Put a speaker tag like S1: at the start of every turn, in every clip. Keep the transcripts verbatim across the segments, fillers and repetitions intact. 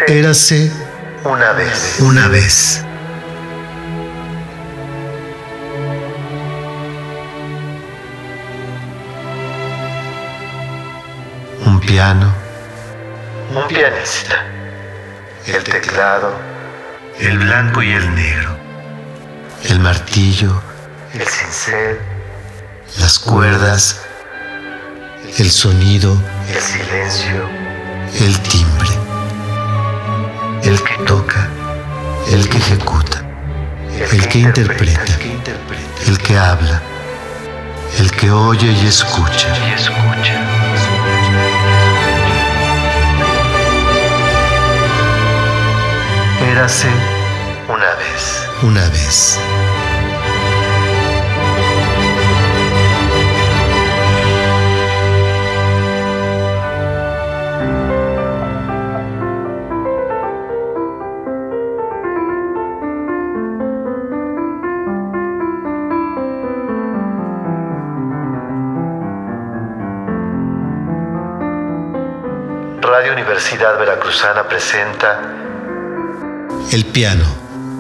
S1: Érase
S2: una vez.
S1: Una vez. Un piano.
S2: Un pianista. El teclado.
S1: El blanco y el negro. El martillo.
S2: El cincel.
S1: Las cuerdas. El sonido.
S2: El silencio.
S1: El timbre. El que toca, el que ejecuta, el que interpreta, el que habla, el que oye y escucha.
S2: Y escucha.
S1: Érase
S2: una vez.
S1: Una vez.
S2: Radio Universidad Veracruzana presenta
S1: El piano.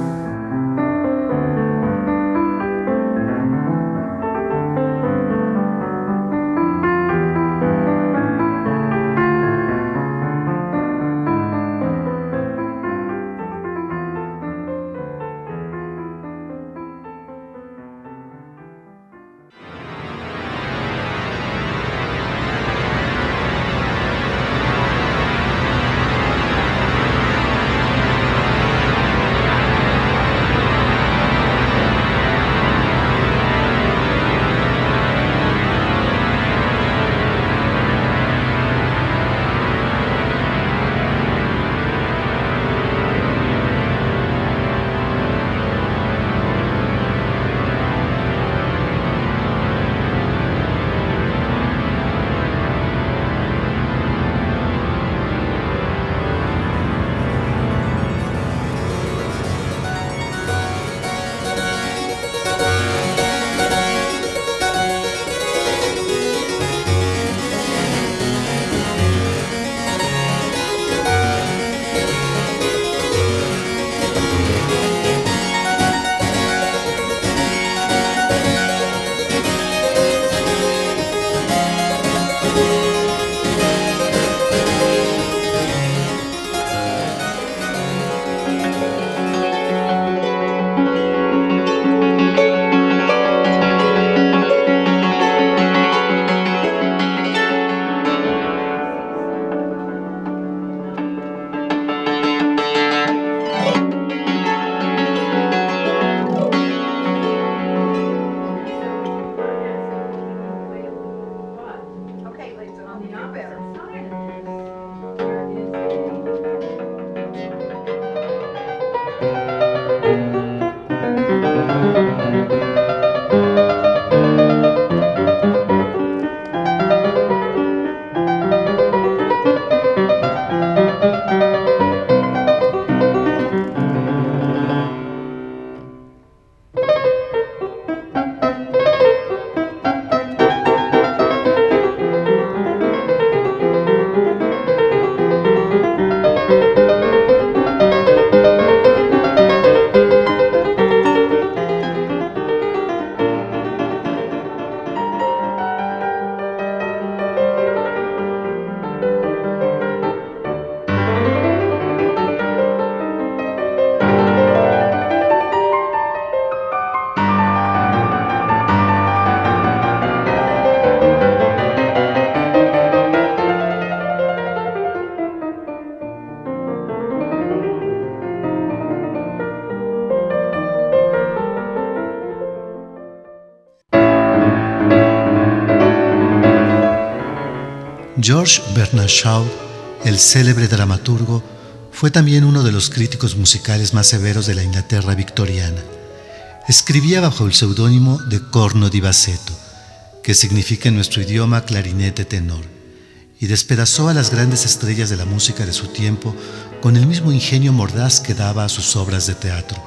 S1: George Bernard Shaw, el célebre dramaturgo, fue también uno de los críticos musicales más severos de la Inglaterra victoriana. Escribía bajo el seudónimo de Corno di Bassetto, que significa en nuestro idioma clarinete tenor, y despedazó a las grandes estrellas de la música de su tiempo con el mismo ingenio mordaz que daba a sus obras de teatro.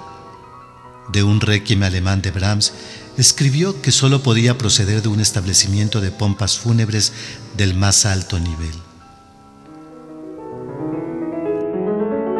S1: De un requiem alemán de Brahms, escribió que solo podía proceder de un establecimiento de pompas fúnebres del más alto nivel.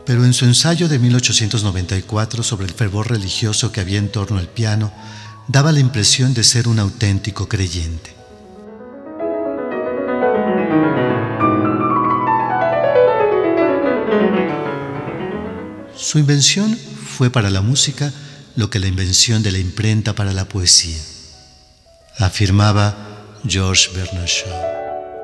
S1: Pero en su ensayo de mil ochocientos noventa y cuatro sobre el fervor religioso que había en torno al piano, daba la impresión de ser un auténtico creyente. Su invención fue para la música lo que la invención de la imprenta para la poesía, afirmaba George Bernard Shaw.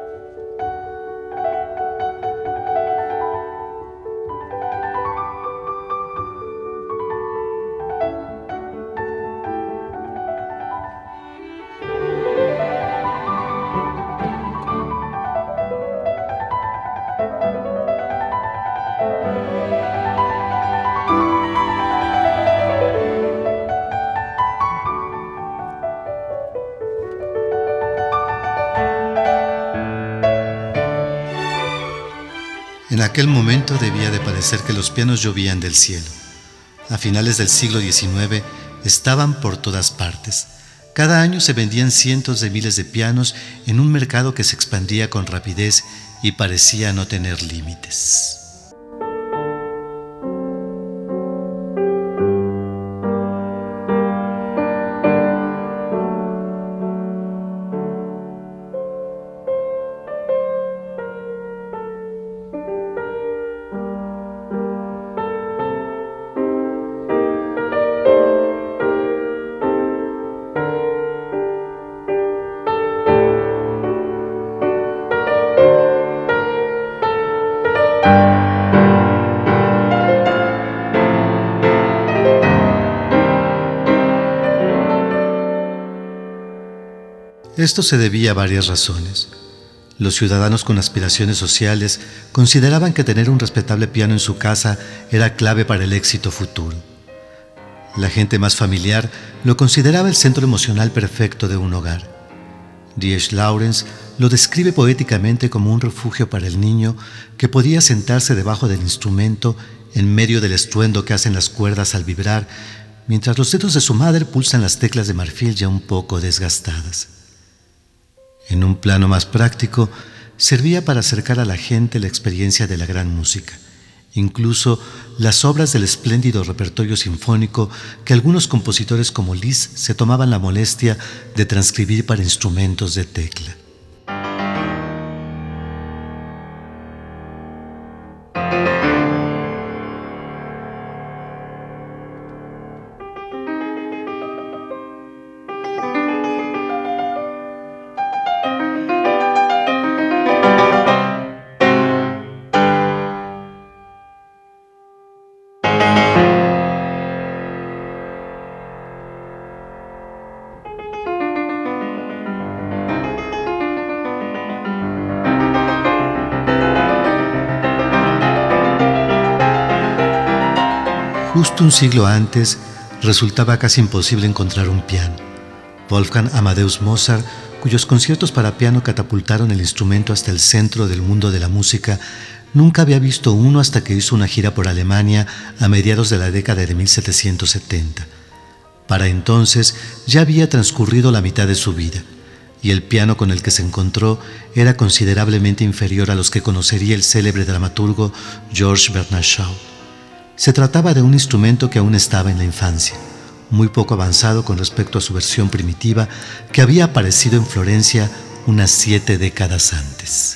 S1: En aquel momento debía de parecer que los pianos llovían del cielo. A finales del siglo diecinueve estaban por todas partes. Cada año se vendían cientos de miles de pianos en un mercado que se expandía con rapidez y parecía no tener límites. Esto se debía a varias razones. Los ciudadanos con aspiraciones sociales consideraban que tener un respetable piano en su casa era clave para el éxito futuro. La gente más familiar lo consideraba el centro emocional perfecto de un hogar. D H Lawrence lo describe poéticamente como un refugio para el niño que podía sentarse debajo del instrumento en medio del estruendo que hacen las cuerdas al vibrar, mientras los dedos de su madre pulsan las teclas de marfil ya un poco desgastadas. En un plano más práctico, servía para acercar a la gente la experiencia de la gran música, incluso las obras del espléndido repertorio sinfónico que algunos compositores como Liszt se tomaban la molestia de transcribir para instrumentos de tecla. Justo un siglo antes, resultaba casi imposible encontrar un piano. Wolfgang Amadeus Mozart, cuyos conciertos para piano catapultaron el instrumento hasta el centro del mundo de la música, nunca había visto uno hasta que hizo una gira por Alemania a mediados de la década de mil setecientos setenta. Para entonces ya había transcurrido la mitad de su vida, y el piano con el que se encontró era considerablemente inferior a los que conocería el célebre dramaturgo George Bernard Shaw. Se trataba de un instrumento que aún estaba en la infancia, muy poco avanzado con respecto a su versión primitiva que había aparecido en Florencia unas siete décadas antes.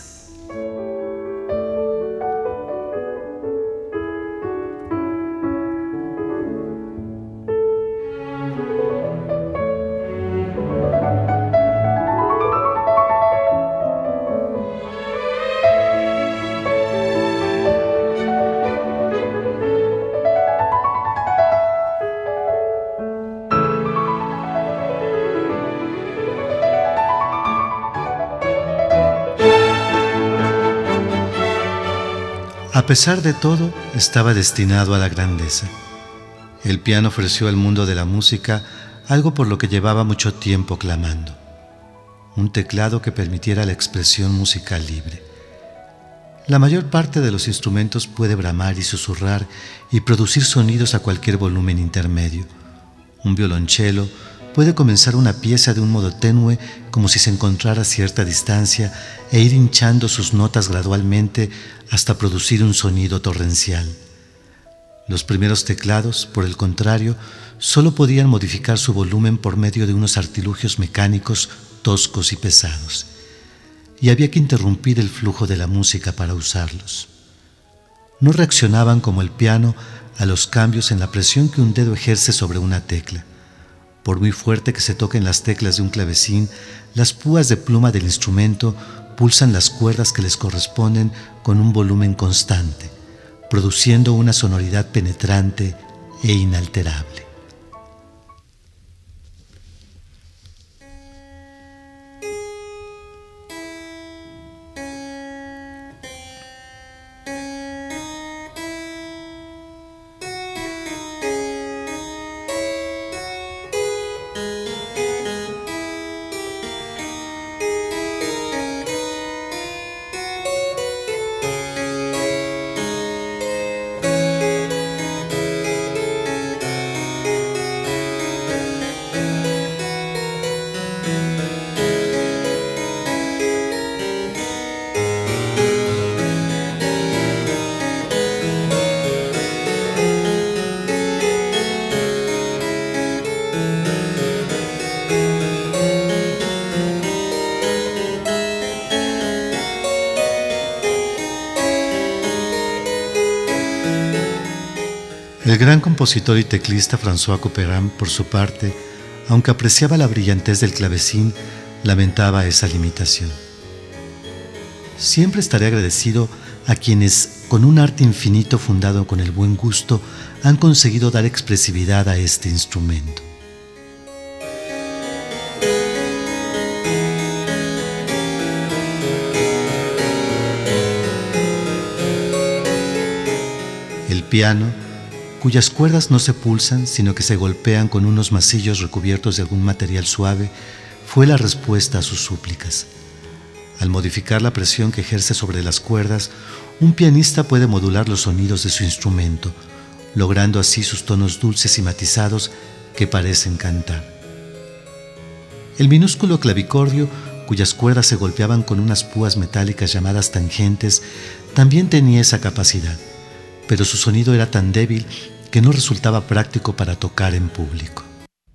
S1: A pesar de todo, estaba destinado a la grandeza. El piano ofreció al mundo de la música algo por lo que llevaba mucho tiempo clamando: un teclado que permitiera la expresión musical libre. La mayor parte de los instrumentos puede bramar y susurrar y producir sonidos a cualquier volumen intermedio. Un violonchelo puede comenzar una pieza de un modo tenue, como si se encontrara a cierta distancia, e ir hinchando sus notas gradualmente hasta producir un sonido torrencial. Los primeros teclados, por el contrario, solo podían modificar su volumen por medio de unos artilugios mecánicos toscos y pesados, y había que interrumpir el flujo de la música para usarlos. No reaccionaban como el piano a los cambios en la presión que un dedo ejerce sobre una tecla. Por muy fuerte que se toquen las teclas de un clavecín, las púas de pluma del instrumento pulsan las cuerdas que les corresponden con un volumen constante, produciendo una sonoridad penetrante e inalterable. El gran compositor y teclista François Couperin, por su parte, aunque apreciaba la brillantez del clavecín, lamentaba esa limitación. Siempre estaré agradecido a quienes, con un arte infinito fundado con el buen gusto, han conseguido dar expresividad a este instrumento. El piano, cuyas cuerdas no se pulsan, sino que se golpean con unos masillos recubiertos de algún material suave, fue la respuesta a sus súplicas. Al modificar la presión que ejerce sobre las cuerdas, un pianista puede modular los sonidos de su instrumento, logrando así sus tonos dulces y matizados que parecen cantar. El minúsculo clavicordio, cuyas cuerdas se golpeaban con unas púas metálicas llamadas tangentes, también tenía esa capacidad, pero su sonido era tan débil que no resultaba práctico para tocar en público.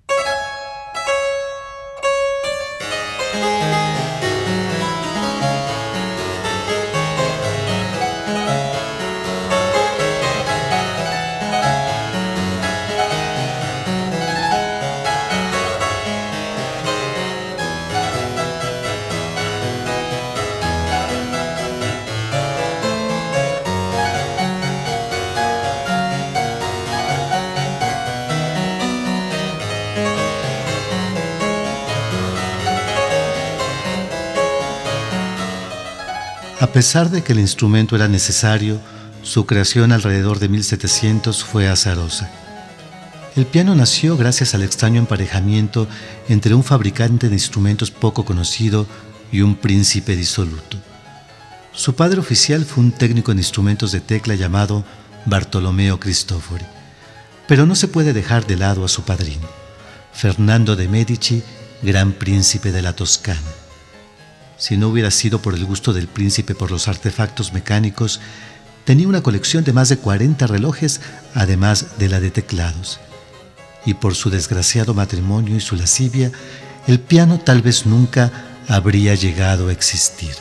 S1: A pesar de que el instrumento era necesario, su creación alrededor de mil setecientos fue azarosa. El piano nació gracias al extraño emparejamiento entre un fabricante de instrumentos poco conocido y un príncipe disoluto. Su padre oficial fue un técnico en instrumentos de tecla llamado Bartolomeo Cristofori, pero no se puede dejar de lado a su padrino, Fernando de Medici, gran príncipe de la Toscana. Si no hubiera sido por el gusto del príncipe por los artefactos mecánicos, tenía una colección de más de cuarenta relojes, además de la de teclados. Y por su desgraciado matrimonio y su lascivia, el piano tal vez nunca habría llegado a existir.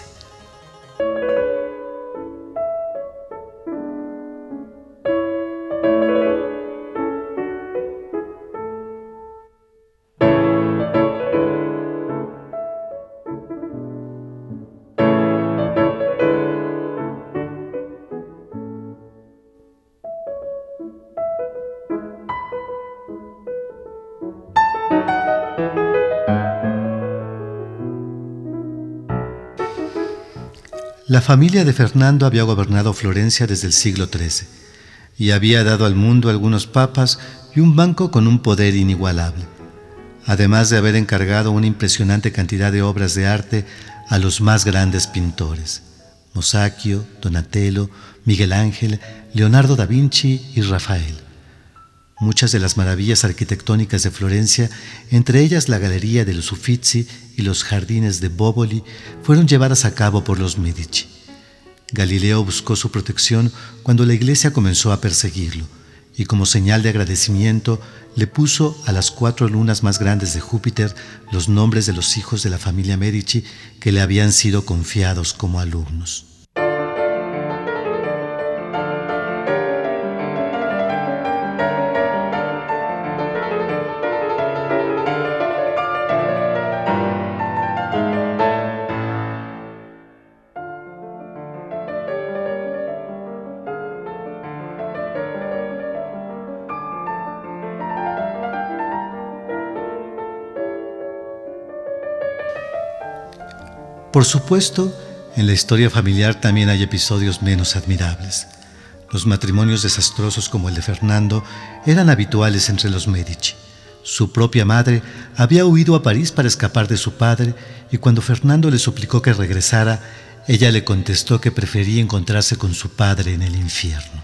S1: La familia de Fernando había gobernado Florencia desde el siglo trece y había dado al mundo algunos papas y un banco con un poder inigualable, además de haber encargado una impresionante cantidad de obras de arte a los más grandes pintores: Mosacchio, Donatello, Miguel Ángel, Leonardo da Vinci y Rafael. Muchas de las maravillas arquitectónicas de Florencia, entre ellas la Galería de los Uffizi y los jardines de Boboli, fueron llevadas a cabo por los Medici. Galileo buscó su protección cuando la Iglesia comenzó a perseguirlo, y como señal de agradecimiento le puso a las cuatro lunas más grandes de Júpiter los nombres de los hijos de la familia Medici que le habían sido confiados como alumnos. Por supuesto, en la historia familiar también hay episodios menos admirables. Los matrimonios desastrosos como el de Fernando eran habituales entre los Medici. Su propia madre había huido a París para escapar de su padre y cuando Fernando le suplicó que regresara, ella le contestó que prefería encontrarse con su padre en el infierno.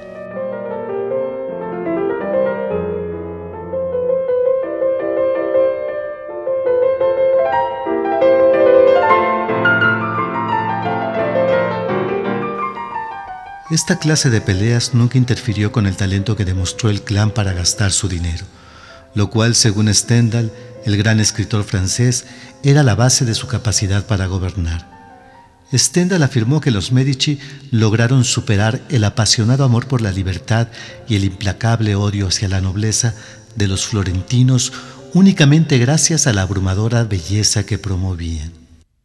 S1: Esta clase de peleas nunca interfirió con el talento que demostró el clan para gastar su dinero, lo cual, según Stendhal, el gran escritor francés, era la base de su capacidad para gobernar. Stendhal afirmó que los Medici lograron superar el apasionado amor por la libertad y el implacable odio hacia la nobleza de los florentinos únicamente gracias a la abrumadora belleza que promovían.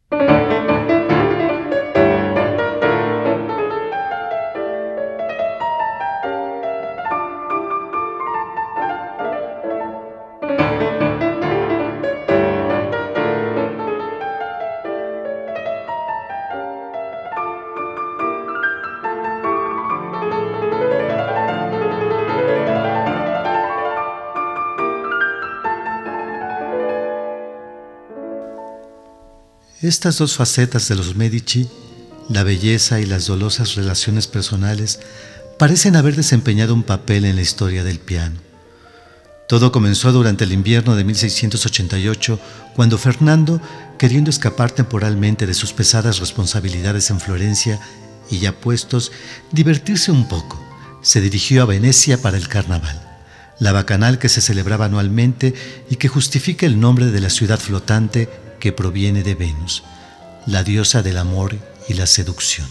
S1: Estas dos facetas de los Medici, la belleza y las dolorosas relaciones personales, parecen haber desempeñado un papel en la historia del piano. Todo comenzó durante el invierno de mil seiscientos ochenta y ocho, cuando Fernando, queriendo escapar temporalmente de sus pesadas responsabilidades en Florencia y ya puestos, divertirse un poco, se dirigió a Venecia para el carnaval, la bacanal que se celebraba anualmente y que justifica el nombre de la ciudad flotante que proviene de Venus, la diosa del amor y la seducción.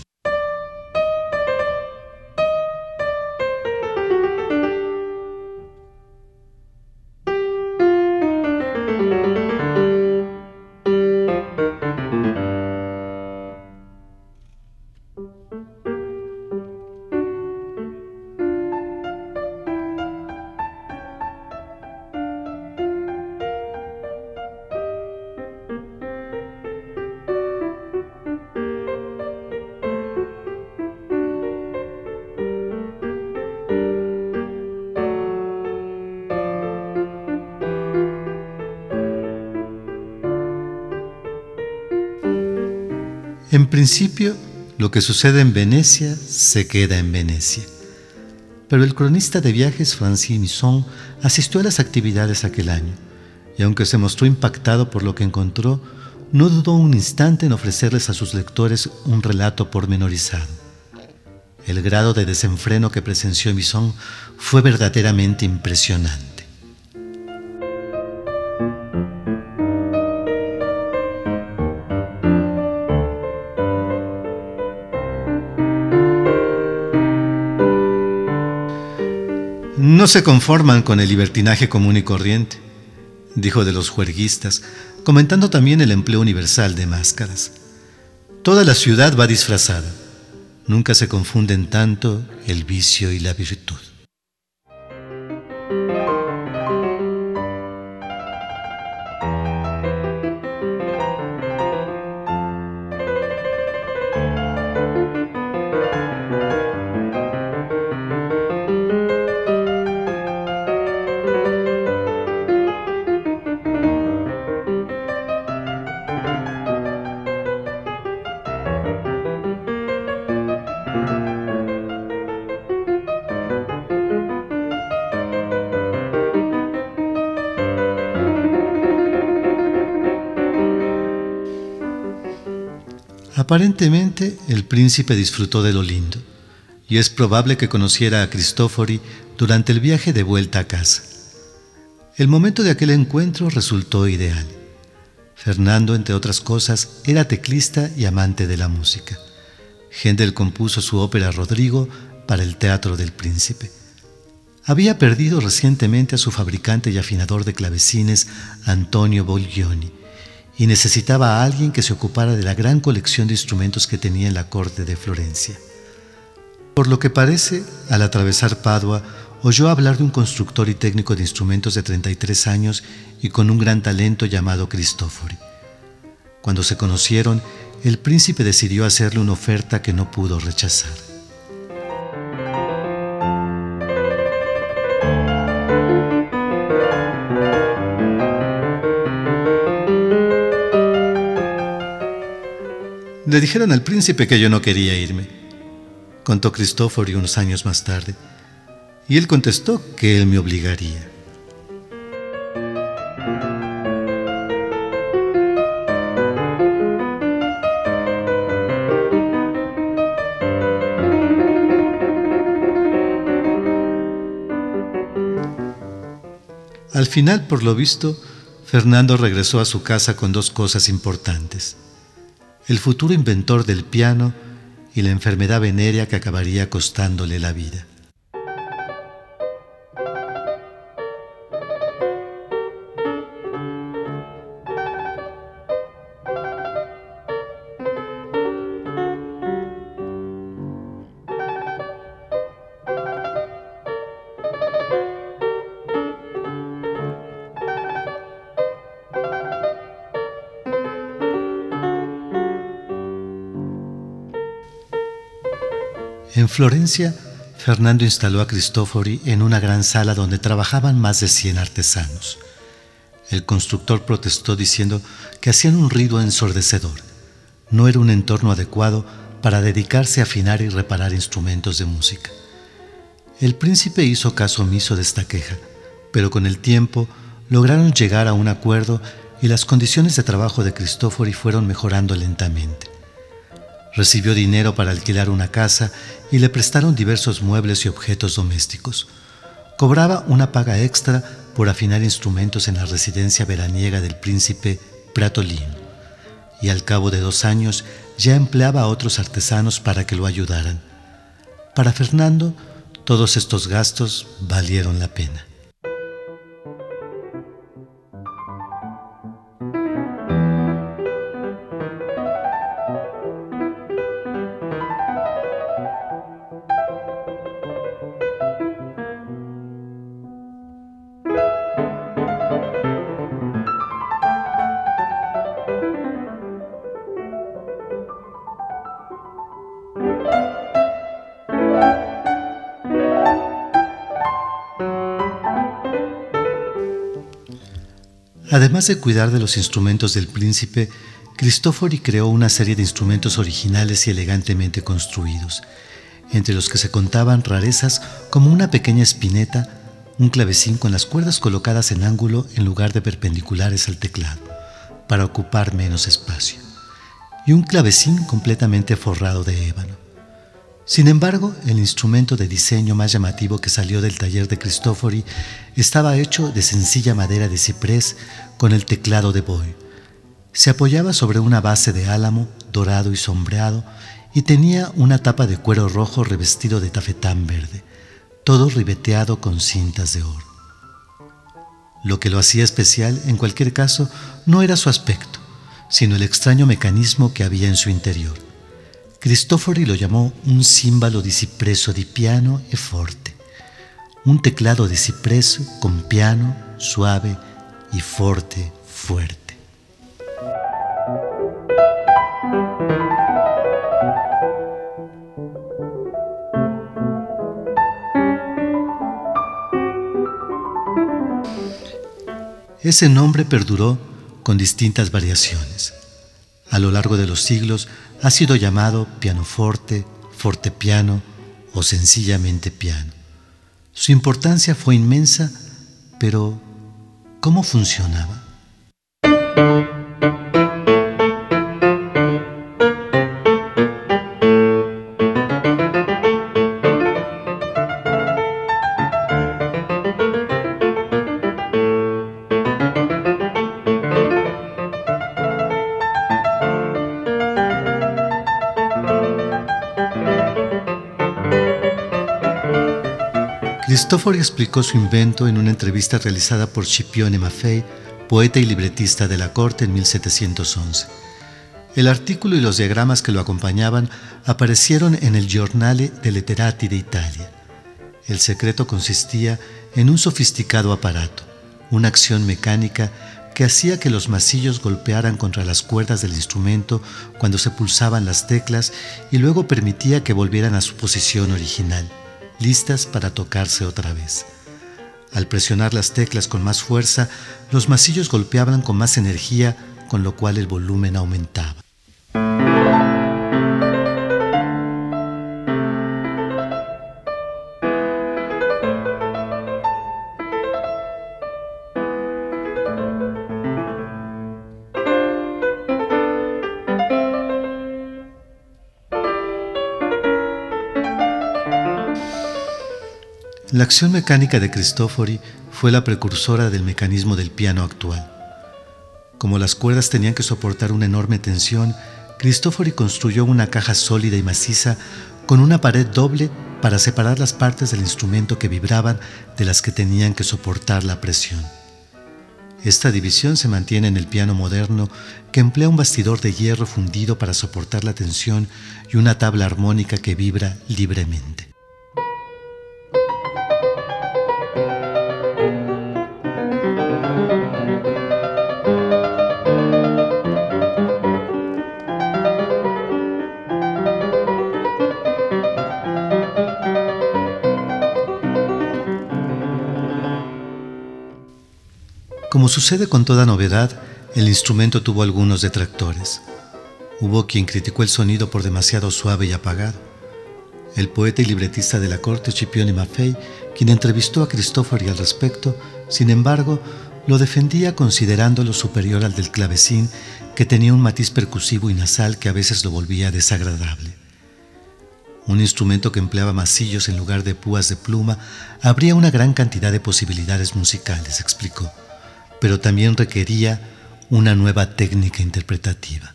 S1: En principio, lo que sucede en Venecia se queda en Venecia. Pero el cronista de viajes Francis Misson asistió a las actividades aquel año y aunque se mostró impactado por lo que encontró, no dudó un instante en ofrecerles a sus lectores un relato pormenorizado. El grado de desenfreno que presenció Misson fue verdaderamente impresionante. No se conforman con el libertinaje común y corriente, dijo de los juerguistas, comentando también el empleo universal de máscaras. Toda la ciudad va disfrazada. Nunca se confunden tanto el vicio y la virtud. Aparentemente, el príncipe disfrutó de lo lindo, y es probable que conociera a Cristofori durante el viaje de vuelta a casa. El momento de aquel encuentro resultó ideal. Fernando, entre otras cosas, era teclista y amante de la música. Händel compuso su ópera Rodrigo para el Teatro del Príncipe. Había perdido recientemente a su fabricante y afinador de clavecines, Antonio Bolgioni, y necesitaba a alguien que se ocupara de la gran colección de instrumentos que tenía en la corte de Florencia. Por lo que parece, al atravesar Padua, oyó hablar de un constructor y técnico de instrumentos de treinta y tres años y con un gran talento llamado Cristofori. Cuando se conocieron, el príncipe decidió hacerle una oferta que no pudo rechazar. Le dijeron al príncipe que yo no quería irme, contó Cristofori unos años más tarde, y él contestó que él me obligaría. Al final, por lo visto, Fernando regresó a su casa con dos cosas importantes: el futuro inventor del piano y la enfermedad venérea que acabaría costándole la vida. En Florencia, Fernando instaló a Cristofori en una gran sala donde trabajaban más de cien artesanos. El constructor protestó diciendo que hacían un ruido ensordecedor. No era un entorno adecuado para dedicarse a afinar y reparar instrumentos de música. El príncipe hizo caso omiso de esta queja, pero con el tiempo lograron llegar a un acuerdo y las condiciones de trabajo de Cristofori fueron mejorando lentamente. Recibió dinero para alquilar una casa y le prestaron diversos muebles y objetos domésticos. Cobraba una paga extra por afinar instrumentos en la residencia veraniega del príncipe Pratolino, y al cabo de dos años ya empleaba a otros artesanos para que lo ayudaran. Para Fernando, todos estos gastos valieron la pena. Además de cuidar de los instrumentos del príncipe, Cristofori creó una serie de instrumentos originales y elegantemente construidos, entre los que se contaban rarezas como una pequeña espineta, un clavecín con las cuerdas colocadas en ángulo en lugar de perpendiculares al teclado, para ocupar menos espacio, y un clavecín completamente forrado de ébano. Sin embargo, el instrumento de diseño más llamativo que salió del taller de Cristofori estaba hecho de sencilla madera de ciprés con el teclado de boj. Se apoyaba sobre una base de álamo dorado y sombreado y tenía una tapa de cuero rojo revestido de tafetán verde, todo ribeteado con cintas de oro. Lo que lo hacía especial, en cualquier caso, no era su aspecto, sino el extraño mecanismo que había en su interior. Cristofori lo llamó un címbalo di cipresso di piano e forte, un teclado de cipreso con piano, suave y forte, fuerte. Ese nombre perduró con distintas variaciones. A lo largo de los siglos ha sido llamado pianoforte, fortepiano o sencillamente piano. Su importancia fue inmensa, pero ¿cómo funcionaba? Cristofori explicó su invento en una entrevista realizada por Scipione Maffei, poeta y libretista de la corte en mil setecientos once. El artículo y los diagramas que lo acompañaban aparecieron en el Giornale dei Letterati d'Italia. El secreto consistía en un sofisticado aparato, una acción mecánica que hacía que los masillos golpearan contra las cuerdas del instrumento cuando se pulsaban las teclas y luego permitía que volvieran a su posición original, listas para tocarse otra vez. Al presionar las teclas con más fuerza, los masillos golpeaban con más energía, con lo cual el volumen aumentaba. La acción mecánica de Cristofori fue la precursora del mecanismo del piano actual. Como las cuerdas tenían que soportar una enorme tensión, Cristofori construyó una caja sólida y maciza con una pared doble para separar las partes del instrumento que vibraban de las que tenían que soportar la presión. Esta división se mantiene en el piano moderno, que emplea un bastidor de hierro fundido para soportar la tensión y una tabla armónica que vibra libremente. Como sucede con toda novedad, el instrumento tuvo algunos detractores. Hubo quien criticó el sonido por demasiado suave y apagado. El poeta y libretista de la corte, Scipione Maffei, quien entrevistó a Cristofori al respecto, sin embargo, lo defendía considerándolo superior al del clavecín, que tenía un matiz percusivo y nasal que a veces lo volvía desagradable. Un instrumento que empleaba masillos en lugar de púas de pluma habría una gran cantidad de posibilidades musicales, explicó, pero también requería una nueva técnica interpretativa.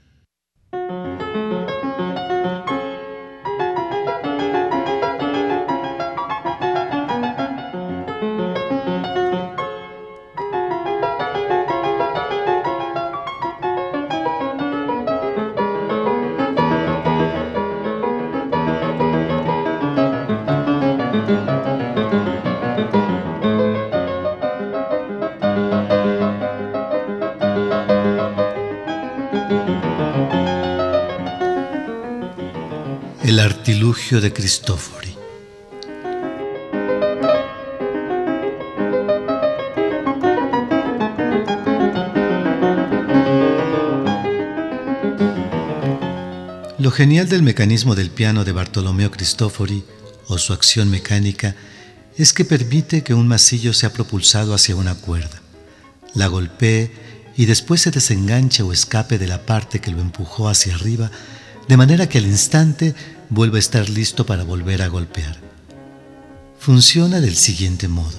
S1: El artilugio de Cristofori. Lo genial del mecanismo del piano de Bartolomeo Cristofori, o su acción mecánica, es que permite que un masillo sea propulsado hacia una cuerda, la golpee y después se desenganche o escape de la parte que lo empujó hacia arriba, de manera que al instante vuelve a estar listo para volver a golpear. Funciona del siguiente modo.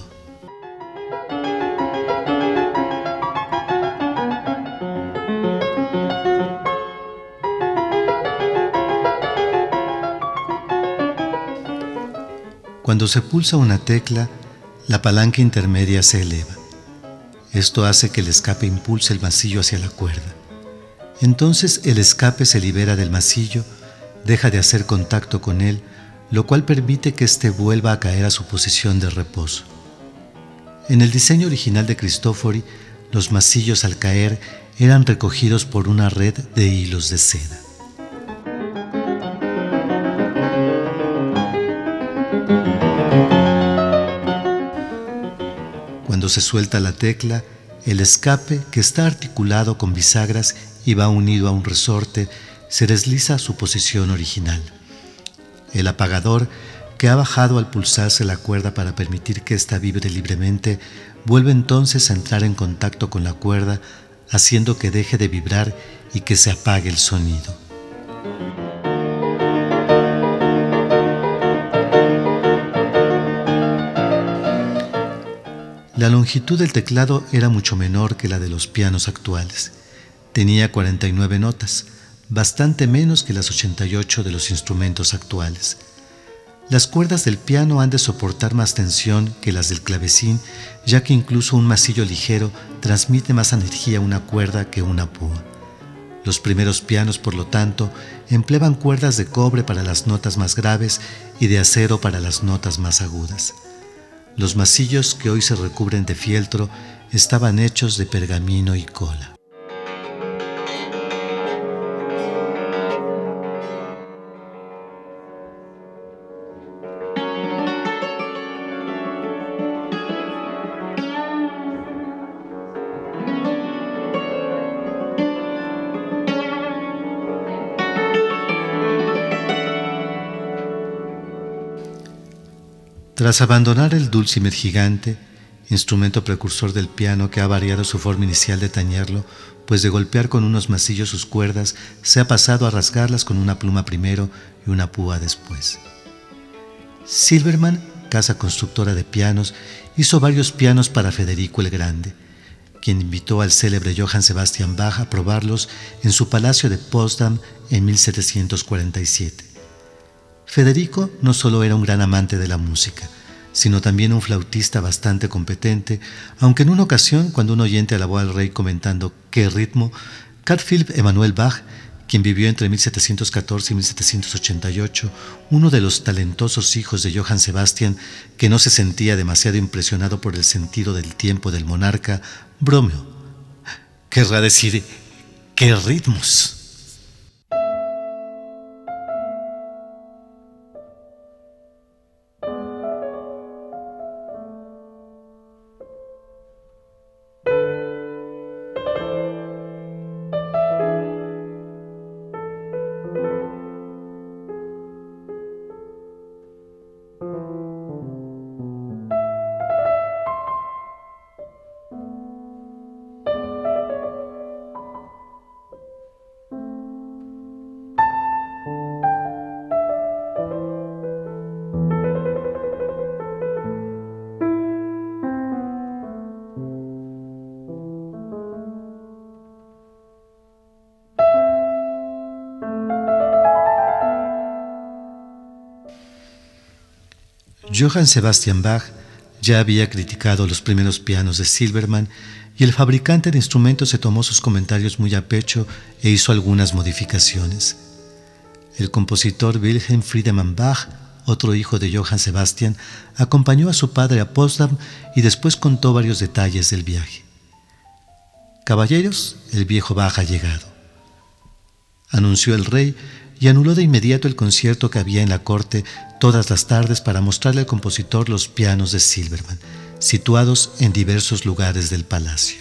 S1: Cuando se pulsa una tecla, la palanca intermedia se eleva. Esto hace que el escape impulse el masillo hacia la cuerda. Entonces el escape se libera del masillo, deja de hacer contacto con él, lo cual permite que éste vuelva a caer a su posición de reposo. En el diseño original de Cristofori, los masillos al caer eran recogidos por una red de hilos de seda. Cuando se suelta la tecla, el escape, que está articulado con bisagras y va unido a un resorte, se desliza a su posición original. El apagador, que ha bajado al pulsarse la cuerda para permitir que ésta vibre libremente, vuelve entonces a entrar en contacto con la cuerda, haciendo que deje de vibrar y que se apague el sonido. La longitud del teclado era mucho menor que la de los pianos actuales. Tenía cuarenta y nueve notas, bastante menos que las ochenta y ocho de los instrumentos actuales. Las cuerdas del piano han de soportar más tensión que las del clavecín, ya que incluso un masillo ligero transmite más energía a una cuerda que una púa. Los primeros pianos, por lo tanto, empleaban cuerdas de cobre para las notas más graves y de acero para las notas más agudas. Los masillos que hoy se recubren de fieltro estaban hechos de pergamino y cola. Tras abandonar el dulcimer gigante, instrumento precursor del piano que ha variado su forma inicial de tañerlo, pues de golpear con unos masillos sus cuerdas se ha pasado a rasgarlas con una pluma primero y una púa después. Silbermann, casa constructora de pianos, hizo varios pianos para Federico el Grande, quien invitó al célebre Johann Sebastian Bach a probarlos en su palacio de Potsdam en mil setecientos cuarenta y siete. Federico no solo era un gran amante de la música, sino también un flautista bastante competente, aunque en una ocasión, cuando un oyente alabó al rey comentando «qué ritmo», Carl Philipp Emanuel Bach, quien vivió entre mil setecientos catorce y mil setecientos ochenta y ocho, uno de los talentosos hijos de Johann Sebastian, que no se sentía demasiado impresionado por el sentido del tiempo del monarca, bromeó: «Querrá decir, ¿qué ritmos?». Johann Sebastian Bach ya había criticado los primeros pianos de Silbermann y el fabricante de instrumentos se tomó sus comentarios muy a pecho e hizo algunas modificaciones. El compositor Wilhelm Friedemann Bach, otro hijo de Johann Sebastian, acompañó a su padre a Potsdam y después contó varios detalles del viaje. «Caballeros, el viejo Bach ha llegado», anunció el rey, y anuló de inmediato el concierto que había en la corte todas las tardes para mostrarle al compositor los pianos de Silbermann, situados en diversos lugares del palacio.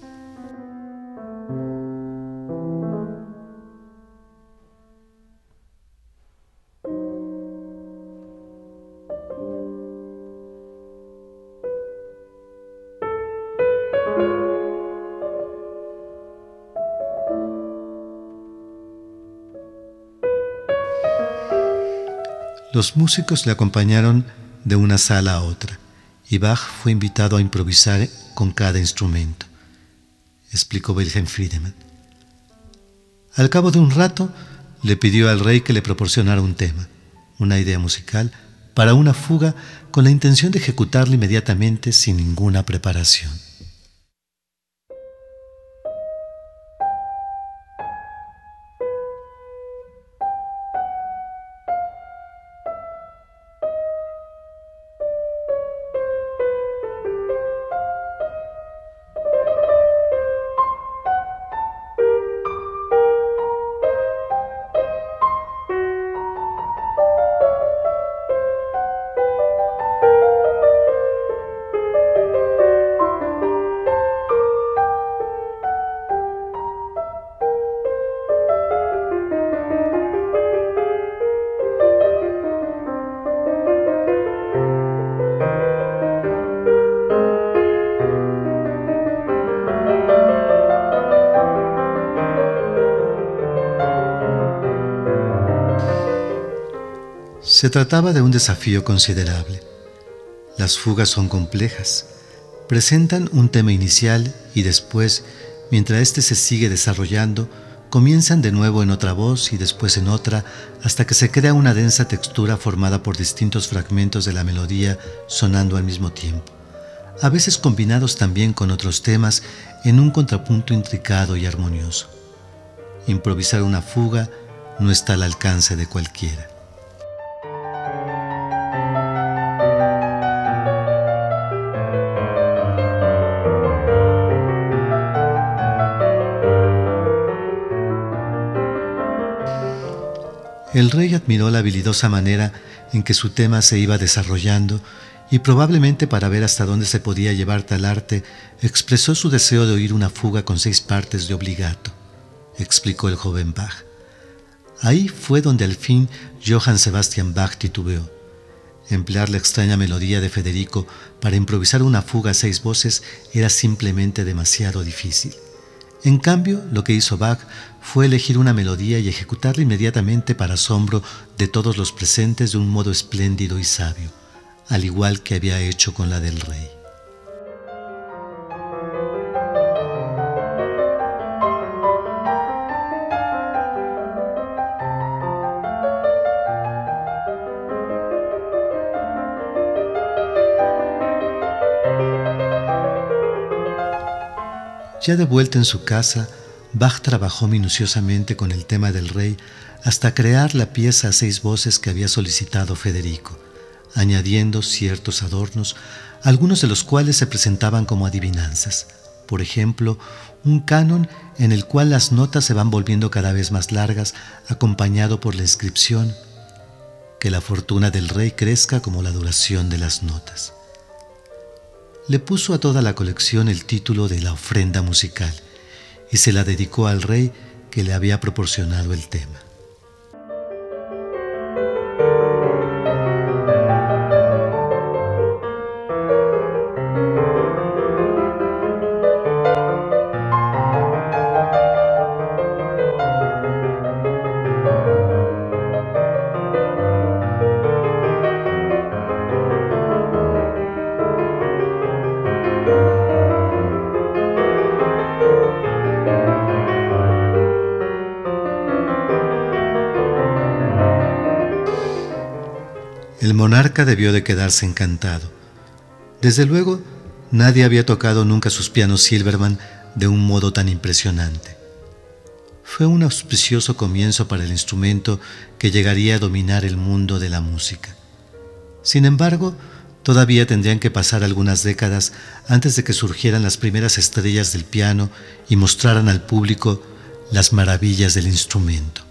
S1: Los músicos le acompañaron de una sala a otra, y Bach fue invitado a improvisar con cada instrumento, explicó Wilhelm Friedemann. Al cabo de un rato, le pidió al rey que le proporcionara un tema, una idea musical, para una fuga con la intención de ejecutarla inmediatamente sin ninguna preparación. Se trataba de un desafío considerable. Las fugas son complejas. Presentan un tema inicial y después, mientras éste se sigue desarrollando, Comienzan de nuevo en otra voz y después en otra, hasta que se crea una densa textura formada por distintos fragmentos de la melodía sonando al mismo tiempo, a veces combinados también con otros temas en un contrapunto intricado y armonioso. Improvisar una fuga no está al alcance de cualquiera. El rey admiró la habilidosa manera en que su tema se iba desarrollando y probablemente para ver hasta dónde se podía llevar tal arte, expresó su deseo de oír una fuga con seis partes de obligato, explicó el joven Bach. Ahí fue donde al fin Johann Sebastian Bach titubeó. Emplear la extraña melodía de Federico para improvisar una fuga a seis voces era simplemente demasiado difícil. En cambio, lo que hizo Bach fue elegir una melodía y ejecutarla inmediatamente para asombro de todos los presentes de un modo espléndido y sabio, al igual que había hecho con la del rey. Ya de vuelta en su casa, Bach trabajó minuciosamente con el tema del rey hasta crear la pieza a seis voces que había solicitado Federico, añadiendo ciertos adornos, algunos de los cuales se presentaban como adivinanzas. Por ejemplo, un canon en el cual las notas se van volviendo cada vez más largas, acompañado por la inscripción «Que la fortuna del rey crezca como la duración de las notas». Le puso a toda la colección el título de La ofrenda musical y se la dedicó al rey que le había proporcionado el tema. El monarca debió de quedarse encantado. Desde luego, nadie había tocado nunca sus pianos Silbermann de un modo tan impresionante. Fue un auspicioso comienzo para el instrumento que llegaría a dominar el mundo de la música. Sin embargo, todavía tendrían que pasar algunas décadas antes de que surgieran las primeras estrellas del piano y mostraran al público las maravillas del instrumento.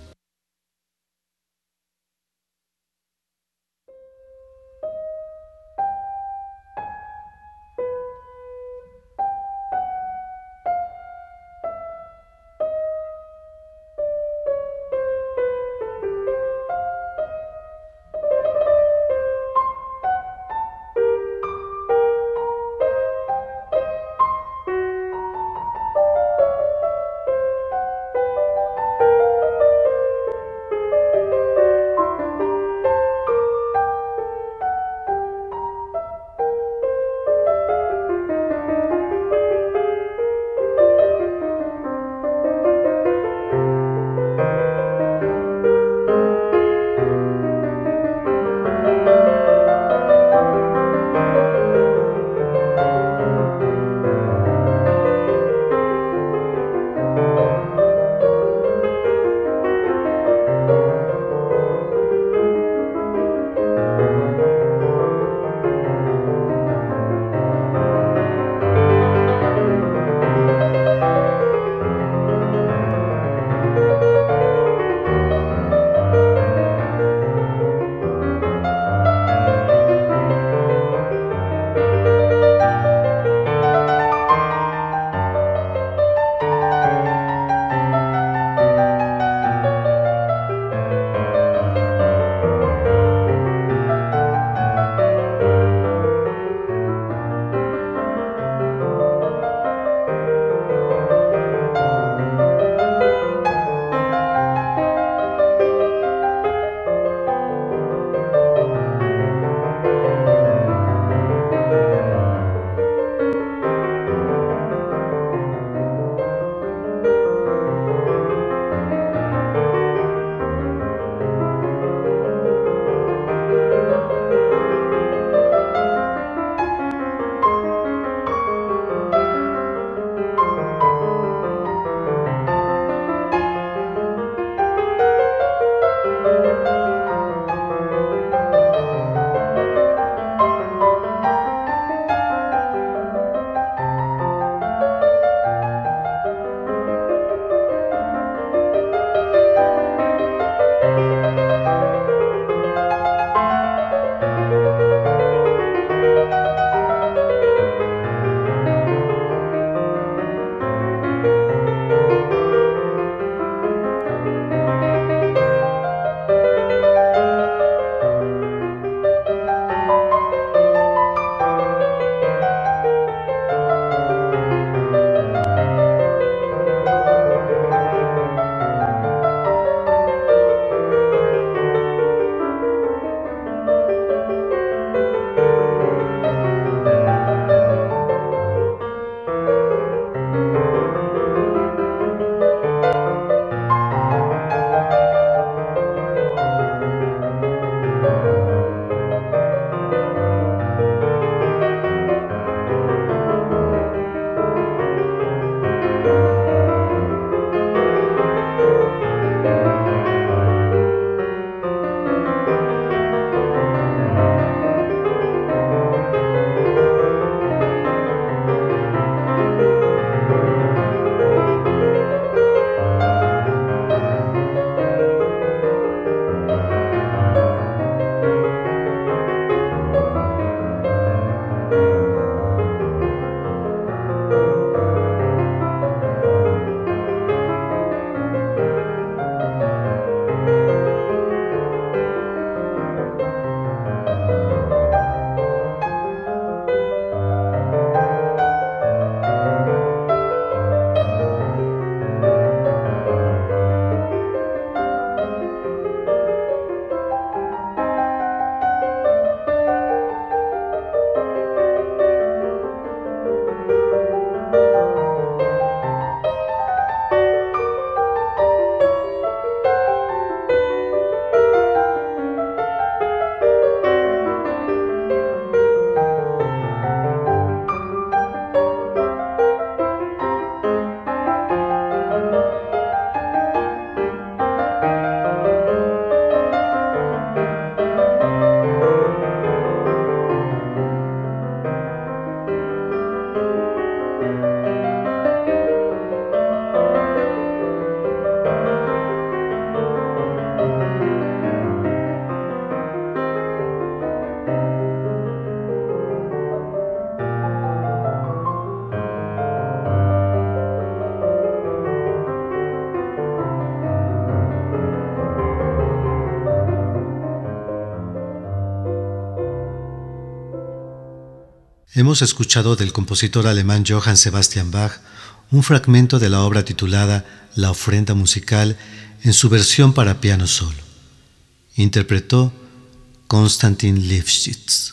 S1: Hemos escuchado del compositor alemán Johann Sebastian Bach un fragmento de la obra titulada La ofrenda musical en su versión para piano solo. Interpretó Konstantin Lifshitz.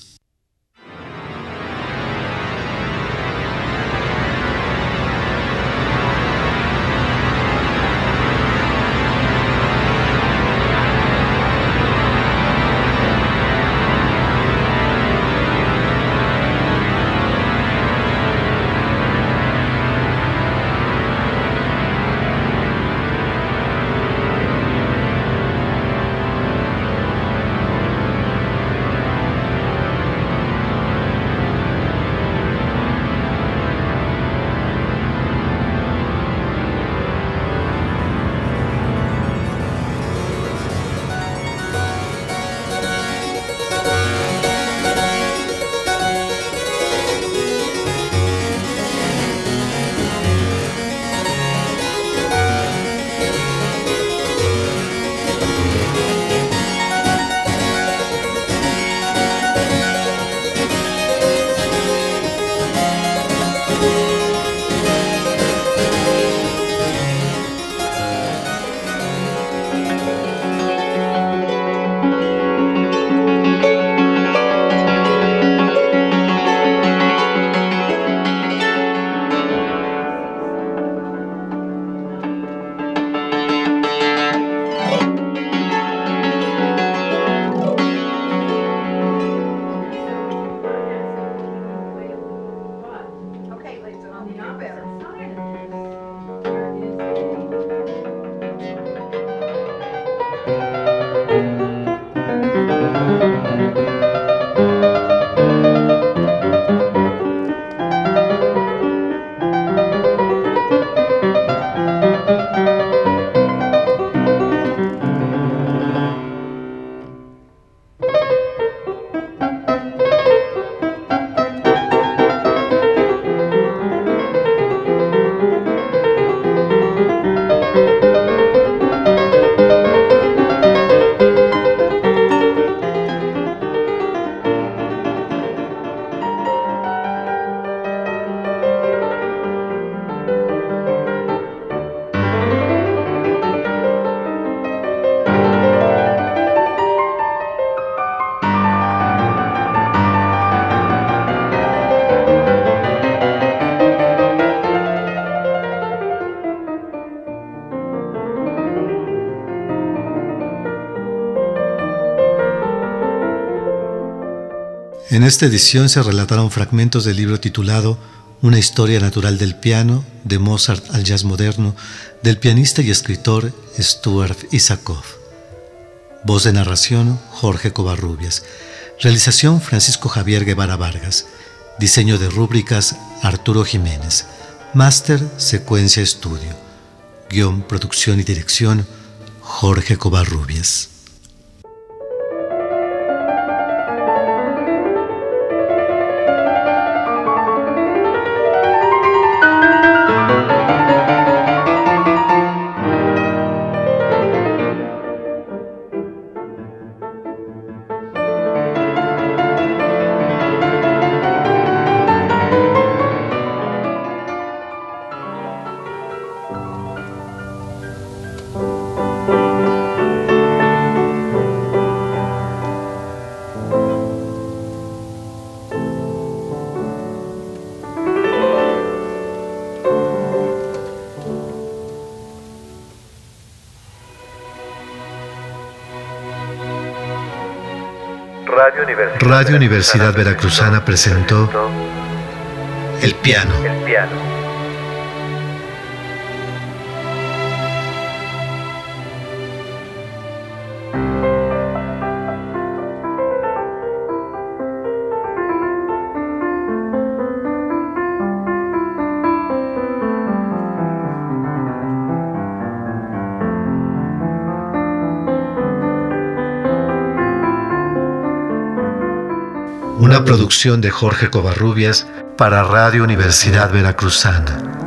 S1: En esta edición se relataron fragmentos del libro titulado Una historia natural del piano, de Mozart al jazz moderno, del pianista y escritor Stuart Isakov. Voz de narración, Jorge Covarrubias. Realización, Francisco Javier Guevara Vargas. Diseño de rúbricas, Arturo Jiménez. Máster, Secuencia Estudio. Guión, producción y dirección, Jorge Covarrubias.
S2: Radio Universidad,
S1: Radio Universidad Veracruzana presentó El piano.
S2: El piano.
S1: Una producción de Jorge Covarrubias para Radio Universidad Veracruzana.